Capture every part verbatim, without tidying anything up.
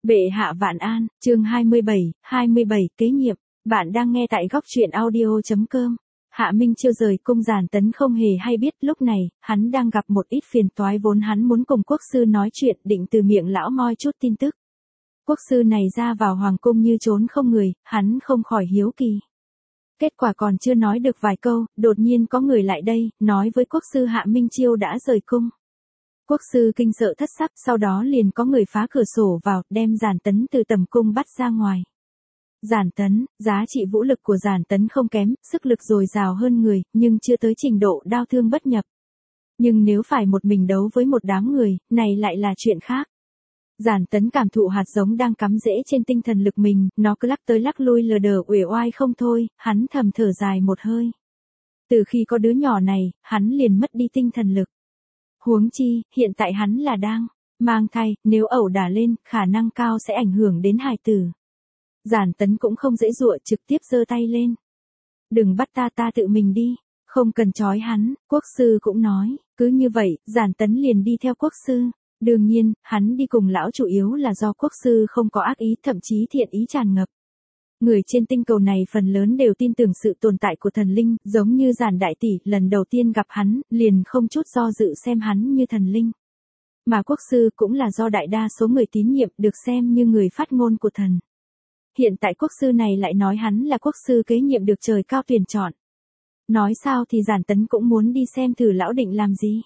Bệ hạ vạn an, chương hai mươi bảy, hai mươi bảy kế nhiệm, bạn đang nghe tại góc truyện audio chấm com. Hạ Minh Chiêu rời cung Giản Tấn không hề hay biết lúc này, hắn đang gặp một ít phiền toái vốn hắn muốn cùng quốc sư nói chuyện định từ miệng lão moi chút tin tức. Quốc sư này ra vào hoàng cung như trốn không người, hắn không khỏi hiếu kỳ. Kết quả còn chưa nói được vài câu, đột nhiên có người lại đây, nói với quốc sư Hạ Minh Chiêu đã rời cung. Quốc sư kinh sợ thất sắc, sau đó liền có người phá cửa sổ vào, đem Giản Tấn từ tầm cung bắt ra ngoài. Giản Tấn, giá trị vũ lực của Giản Tấn không kém, sức lực dồi dào hơn người, nhưng chưa tới trình độ đao thương bất nhập. Nhưng nếu phải một mình đấu với một đám người, này lại là chuyện khác. Giản Tấn cảm thụ hạt giống đang cắm rễ trên tinh thần lực mình, nó cứ lắc tới lắc lui lờ đờ uể oai không thôi, hắn thầm thở dài một hơi. Từ khi có đứa nhỏ này, hắn liền mất đi tinh thần lực. Huống chi, hiện tại hắn là đang mang thai, nếu ẩu đả lên, khả năng cao sẽ ảnh hưởng đến hài tử. Giản Tấn cũng không dễ dụa, trực tiếp giơ tay lên. Đừng bắt ta, ta tự mình đi, không cần trói hắn, quốc sư cũng nói. Cứ như vậy, Giản Tấn liền đi theo quốc sư. Đương nhiên, hắn đi cùng lão chủ yếu là do quốc sư không có ác ý, thậm chí thiện ý tràn ngập. Người trên tinh cầu này phần lớn đều tin tưởng sự tồn tại của thần linh, giống như Giản đại tỷ, lần đầu tiên gặp hắn, liền không chút do dự xem hắn như thần linh. Mà quốc sư cũng là do đại đa số người tín nhiệm được xem như người phát ngôn của thần. Hiện tại quốc sư này lại nói hắn là quốc sư kế nhiệm được trời cao tuyển chọn. Nói sao thì Giản Tấn cũng muốn đi xem thử lão định làm gì.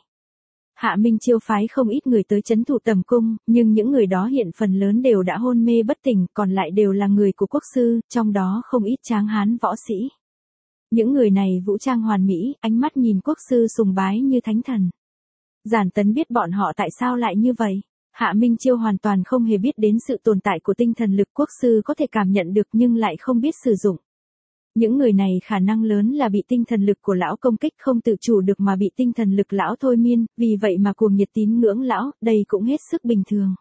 Hạ Minh Chiêu phái không ít người tới trấn thủ tầm cung, nhưng những người đó hiện phần lớn đều đã hôn mê bất tỉnh, còn lại đều là người của quốc sư, trong đó không ít tráng hán võ sĩ. Những người này vũ trang hoàn mỹ, ánh mắt nhìn quốc sư sùng bái như thánh thần. Giản Tấn biết bọn họ tại sao lại như vậy. Hạ Minh Chiêu hoàn toàn không hề biết đến sự tồn tại của tinh thần lực, quốc sư có thể cảm nhận được nhưng lại không biết sử dụng. Những người này khả năng lớn là bị tinh thần lực của lão công kích không tự chủ được mà bị tinh thần lực lão thôi miên, vì vậy mà cuồng nhiệt tín ngưỡng lão, đây cũng hết sức bình thường.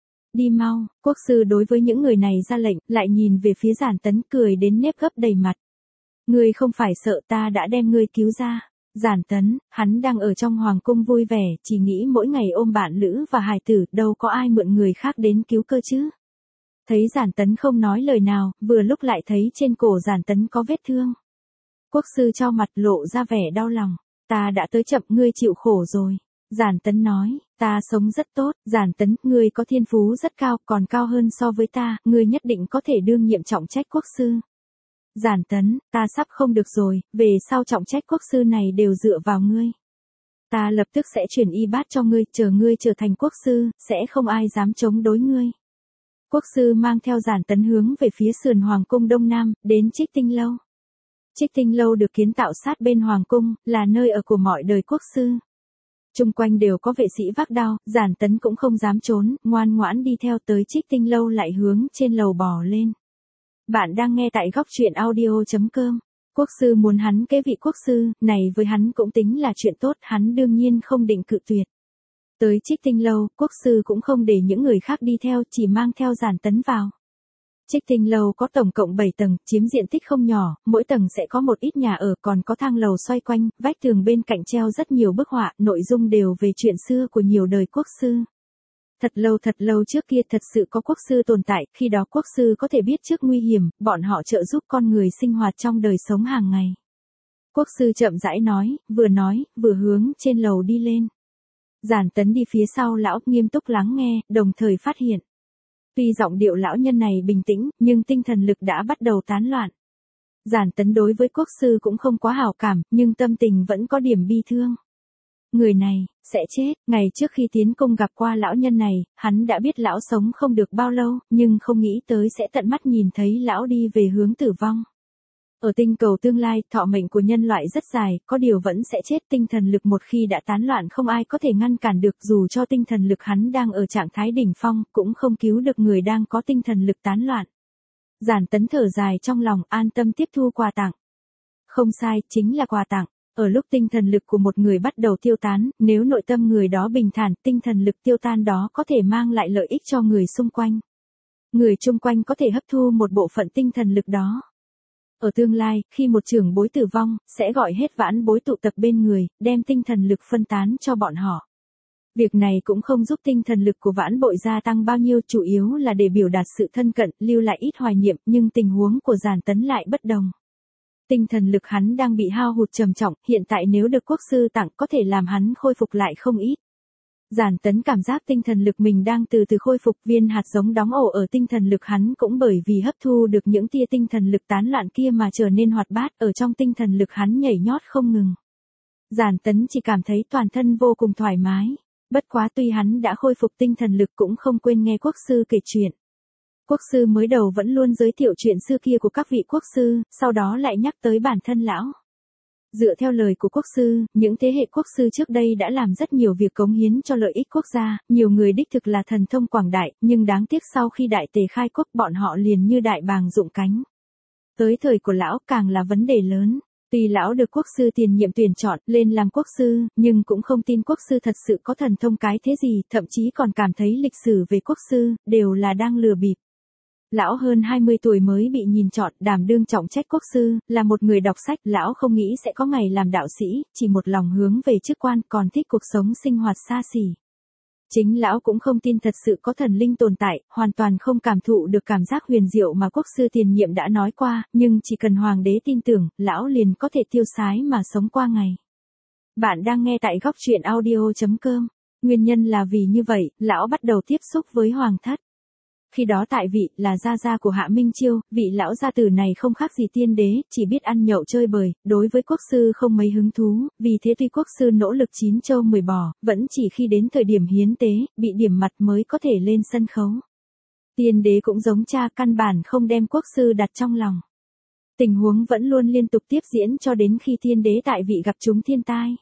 Đi mau, quốc sư đối với những người này ra lệnh, lại nhìn về phía Giản Tấn cười đến nếp gấp đầy mặt. Ngươi không phải sợ ta đã đem ngươi cứu ra. Giản Tấn, hắn đang ở trong hoàng cung vui vẻ, chỉ nghĩ mỗi ngày ôm bạn lữ và hài tử, đâu có ai mượn người khác đến cứu cơ chứ. Thấy Giản Tấn không nói lời nào, vừa lúc lại thấy trên cổ Giản Tấn có vết thương. Quốc sư cho mặt lộ ra vẻ đau lòng. Ta đã tới chậm, ngươi chịu khổ rồi. Giản Tấn nói, ta sống rất tốt. Giản Tấn, ngươi có thiên phú rất cao, còn cao hơn so với ta, ngươi nhất định có thể đương nhiệm trọng trách quốc sư. Giản Tấn, ta sắp không được rồi, về sau trọng trách quốc sư này đều dựa vào ngươi. Ta lập tức sẽ chuyển y bát cho ngươi, chờ ngươi trở thành quốc sư, sẽ không ai dám chống đối ngươi. Quốc sư mang theo Giản Tấn hướng về phía sườn hoàng cung đông nam, đến Trích Tinh Lâu. Trích Tinh Lâu được kiến tạo sát bên hoàng cung, là nơi ở của mọi đời quốc sư. Chung quanh đều có vệ sĩ vác đao, Giản Tấn cũng không dám trốn, ngoan ngoãn đi theo tới Trích Tinh Lâu lại hướng trên lầu bò lên. Bạn đang nghe tại góc truyện audio chấm com. Quốc sư muốn hắn kế vị quốc sư, này với hắn cũng tính là chuyện tốt, hắn đương nhiên không định cự tuyệt. Tới Trích Tinh Lâu, quốc sư cũng không để những người khác đi theo, chỉ mang theo Giản Tấn vào. Trích Tinh Lâu có tổng cộng bảy tầng, chiếm diện tích không nhỏ, mỗi tầng sẽ có một ít nhà ở, còn có thang lầu xoay quanh, vách tường bên cạnh treo rất nhiều bức họa, nội dung đều về chuyện xưa của nhiều đời quốc sư. Thật lâu thật lâu trước kia thật sự có quốc sư tồn tại, khi đó quốc sư có thể biết trước nguy hiểm, bọn họ trợ giúp con người sinh hoạt trong đời sống hàng ngày. Quốc sư chậm rãi nói, vừa nói, vừa hướng trên lầu đi lên. Giản Tấn đi phía sau lão, nghiêm túc lắng nghe, đồng thời phát hiện. Tuy giọng điệu lão nhân này bình tĩnh, nhưng tinh thần lực đã bắt đầu tán loạn. Giản Tấn đối với quốc sư cũng không quá hảo cảm, nhưng tâm tình vẫn có điểm bi thương. Người này, sẽ chết, ngày trước khi tiến cung gặp qua lão nhân này, hắn đã biết lão sống không được bao lâu, nhưng không nghĩ tới sẽ tận mắt nhìn thấy lão đi về hướng tử vong. Ở tinh cầu tương lai, thọ mệnh của nhân loại rất dài, có điều vẫn sẽ chết, tinh thần lực một khi đã tán loạn không ai có thể ngăn cản được, dù cho tinh thần lực hắn đang ở trạng thái đỉnh phong, cũng không cứu được người đang có tinh thần lực tán loạn. Giản Tấn thở dài trong lòng, an tâm tiếp thu quà tặng. Không sai, chính là quà tặng. Ở lúc tinh thần lực của một người bắt đầu tiêu tán, nếu nội tâm người đó bình thản, tinh thần lực tiêu tan đó có thể mang lại lợi ích cho người xung quanh. Người chung quanh có thể hấp thu một bộ phận tinh thần lực đó. Ở tương lai, khi một trưởng bối tử vong, sẽ gọi hết vãn bối tụ tập bên người, đem tinh thần lực phân tán cho bọn họ. Việc này cũng không giúp tinh thần lực của Vãn Bội gia tăng bao nhiêu, chủ yếu là để biểu đạt sự thân cận, lưu lại ít hoài niệm, nhưng tình huống của Giản Tấn lại bất đồng. Tinh thần lực hắn đang bị hao hụt trầm trọng, hiện tại nếu được quốc sư tặng có thể làm hắn khôi phục lại không ít. Giản Tấn cảm giác tinh thần lực mình đang từ từ khôi phục, viên hạt giống đóng ổ ở tinh thần lực hắn cũng bởi vì hấp thu được những tia tinh thần lực tán loạn kia mà trở nên hoạt bát, ở trong tinh thần lực hắn nhảy nhót không ngừng. Giản Tấn chỉ cảm thấy toàn thân vô cùng thoải mái, bất quá tuy hắn đã khôi phục tinh thần lực cũng không quên nghe quốc sư kể chuyện. Quốc sư mới đầu vẫn luôn giới thiệu chuyện xưa kia của các vị quốc sư, sau đó lại nhắc tới bản thân lão. Dựa theo lời của quốc sư, những thế hệ quốc sư trước đây đã làm rất nhiều việc cống hiến cho lợi ích quốc gia, nhiều người đích thực là thần thông quảng đại, nhưng đáng tiếc sau khi đại tề khai quốc bọn họ liền như đại bàng rụng cánh. Tới thời của lão càng là vấn đề lớn. Tuy lão được quốc sư tiền nhiệm tuyển chọn lên làm quốc sư, nhưng cũng không tin quốc sư thật sự có thần thông cái thế gì, thậm chí còn cảm thấy lịch sử về quốc sư đều là đang lừa bịp. Lão hơn hai mươi tuổi mới bị nhìn chọn đảm đương trọng trách quốc sư, là một người đọc sách, lão không nghĩ sẽ có ngày làm đạo sĩ, chỉ một lòng hướng về chức quan, còn thích cuộc sống sinh hoạt xa xỉ. Chính lão cũng không tin thật sự có thần linh tồn tại, hoàn toàn không cảm thụ được cảm giác huyền diệu mà quốc sư tiền nhiệm đã nói qua, nhưng chỉ cần hoàng đế tin tưởng, lão liền có thể tiêu sái mà sống qua ngày. Bạn đang nghe tại góc truyện audio chấm com. Nguyên nhân là vì như vậy, lão bắt đầu tiếp xúc với hoàng thất. Khi đó tại vị là gia gia của Hạ Minh Chiêu, vị lão gia tử này không khác gì tiên đế, chỉ biết ăn nhậu chơi bời, đối với quốc sư không mấy hứng thú, vì thế tuy quốc sư nỗ lực chín châu mười bò, vẫn chỉ khi đến thời điểm hiến tế, bị điểm mặt mới có thể lên sân khấu. Tiên đế cũng giống cha, căn bản không đem quốc sư đặt trong lòng. Tình huống vẫn luôn liên tục tiếp diễn cho đến khi tiên đế tại vị gặp chúng thiên tai.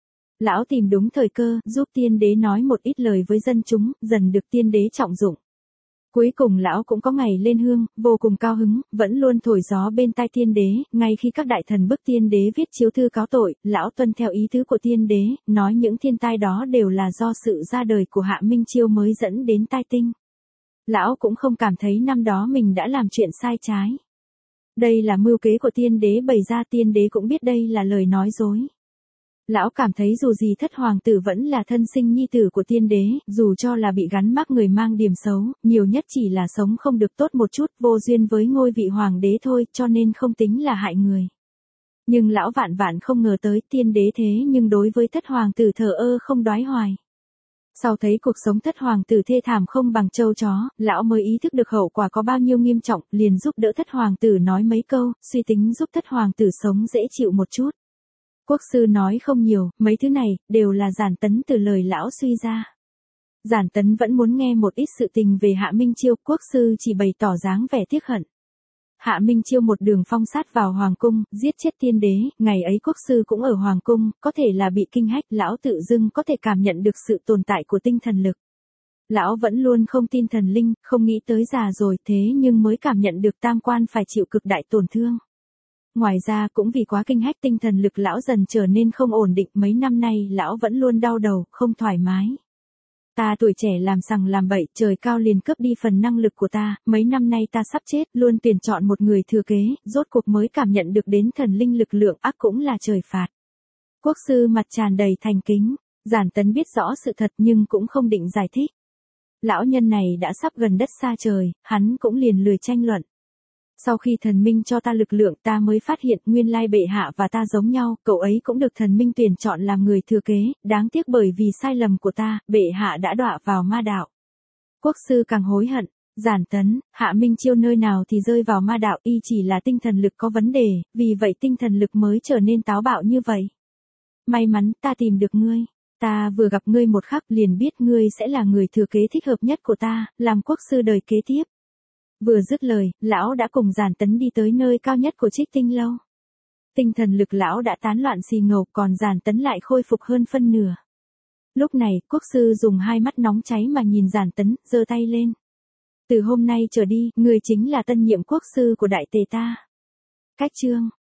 Lão tìm đúng thời cơ, giúp tiên đế nói một ít lời với dân chúng, dần được tiên đế trọng dụng. Cuối cùng lão cũng có ngày lên hương, vô cùng cao hứng, vẫn luôn thổi gió bên tai tiên đế, ngay khi các đại thần bức tiên đế viết chiếu thư cáo tội, lão tuân theo ý tứ của tiên đế, nói những thiên tai đó đều là do sự ra đời của Hạ Minh Chiêu mới dẫn đến tai tinh. Lão cũng không cảm thấy năm đó mình đã làm chuyện sai trái. Đây là mưu kế của tiên đế bày ra, tiên đế cũng biết đây là lời nói dối. Lão cảm thấy dù gì thất hoàng tử vẫn là thân sinh nhi tử của tiên đế, dù cho là bị gắn mác người mang điểm xấu, nhiều nhất chỉ là sống không được tốt một chút, vô duyên với ngôi vị hoàng đế thôi, cho nên không tính là hại người. Nhưng lão vạn vạn không ngờ tới tiên đế thế nhưng đối với thất hoàng tử thờ ơ không đoái hoài. Sau thấy cuộc sống thất hoàng tử thê thảm không bằng trâu chó, lão mới ý thức được hậu quả có bao nhiêu nghiêm trọng, liền giúp đỡ thất hoàng tử nói mấy câu, suy tính giúp thất hoàng tử sống dễ chịu một chút. Quốc sư nói không nhiều, mấy thứ này, đều là Giản Tấn từ lời lão suy ra. Giản Tấn vẫn muốn nghe một ít sự tình về Hạ Minh Chiêu, quốc sư chỉ bày tỏ dáng vẻ tiếc hận. Hạ Minh Chiêu một đường phong sát vào hoàng cung, giết chết tiên đế, ngày ấy quốc sư cũng ở hoàng cung, có thể là bị kinh hách, lão tự dưng có thể cảm nhận được sự tồn tại của tinh thần lực. Lão vẫn luôn không tin thần linh, không nghĩ tới già rồi thế nhưng mới cảm nhận được tam quan phải chịu cực đại tổn thương. Ngoài ra cũng vì quá kinh hách tinh thần lực lão dần trở nên không ổn định, mấy năm nay lão vẫn luôn đau đầu, không thoải mái. Ta tuổi trẻ làm sằng làm bậy, trời cao liền cướp đi phần năng lực của ta, mấy năm nay ta sắp chết, luôn tuyển chọn một người thừa kế, rốt cuộc mới cảm nhận được đến thần linh lực lượng, ác cũng là trời phạt. Quốc sư mặt tràn đầy thành kính, Giản Tấn biết rõ sự thật nhưng cũng không định giải thích. Lão nhân này đã sắp gần đất xa trời, hắn cũng liền lười tranh luận. Sau khi thần minh cho ta lực lượng ta mới phát hiện nguyên lai bệ hạ và ta giống nhau, cậu ấy cũng được thần minh tuyển chọn làm người thừa kế, đáng tiếc bởi vì sai lầm của ta, bệ hạ đã đọa vào ma đạo. Quốc sư càng hối hận, Giản Tấn, Hạ Minh Chiêu nơi nào thì rơi vào ma đạo, y chỉ là tinh thần lực có vấn đề, vì vậy tinh thần lực mới trở nên táo bạo như vậy. May mắn ta tìm được ngươi, ta vừa gặp ngươi một khắc liền biết ngươi sẽ là người thừa kế thích hợp nhất của ta, làm quốc sư đời kế tiếp. Vừa dứt lời, lão đã cùng Giản Tấn đi tới nơi cao nhất của Trích Tinh lâu. Tinh thần lực lão đã tán loạn xì ngầu, còn Giản Tấn lại khôi phục hơn phân nửa. Lúc này, quốc sư dùng hai mắt nóng cháy mà nhìn Giản Tấn, giơ tay lên. Từ hôm nay trở đi, ngươi chính là tân nhiệm quốc sư của đại tề ta. Cách chương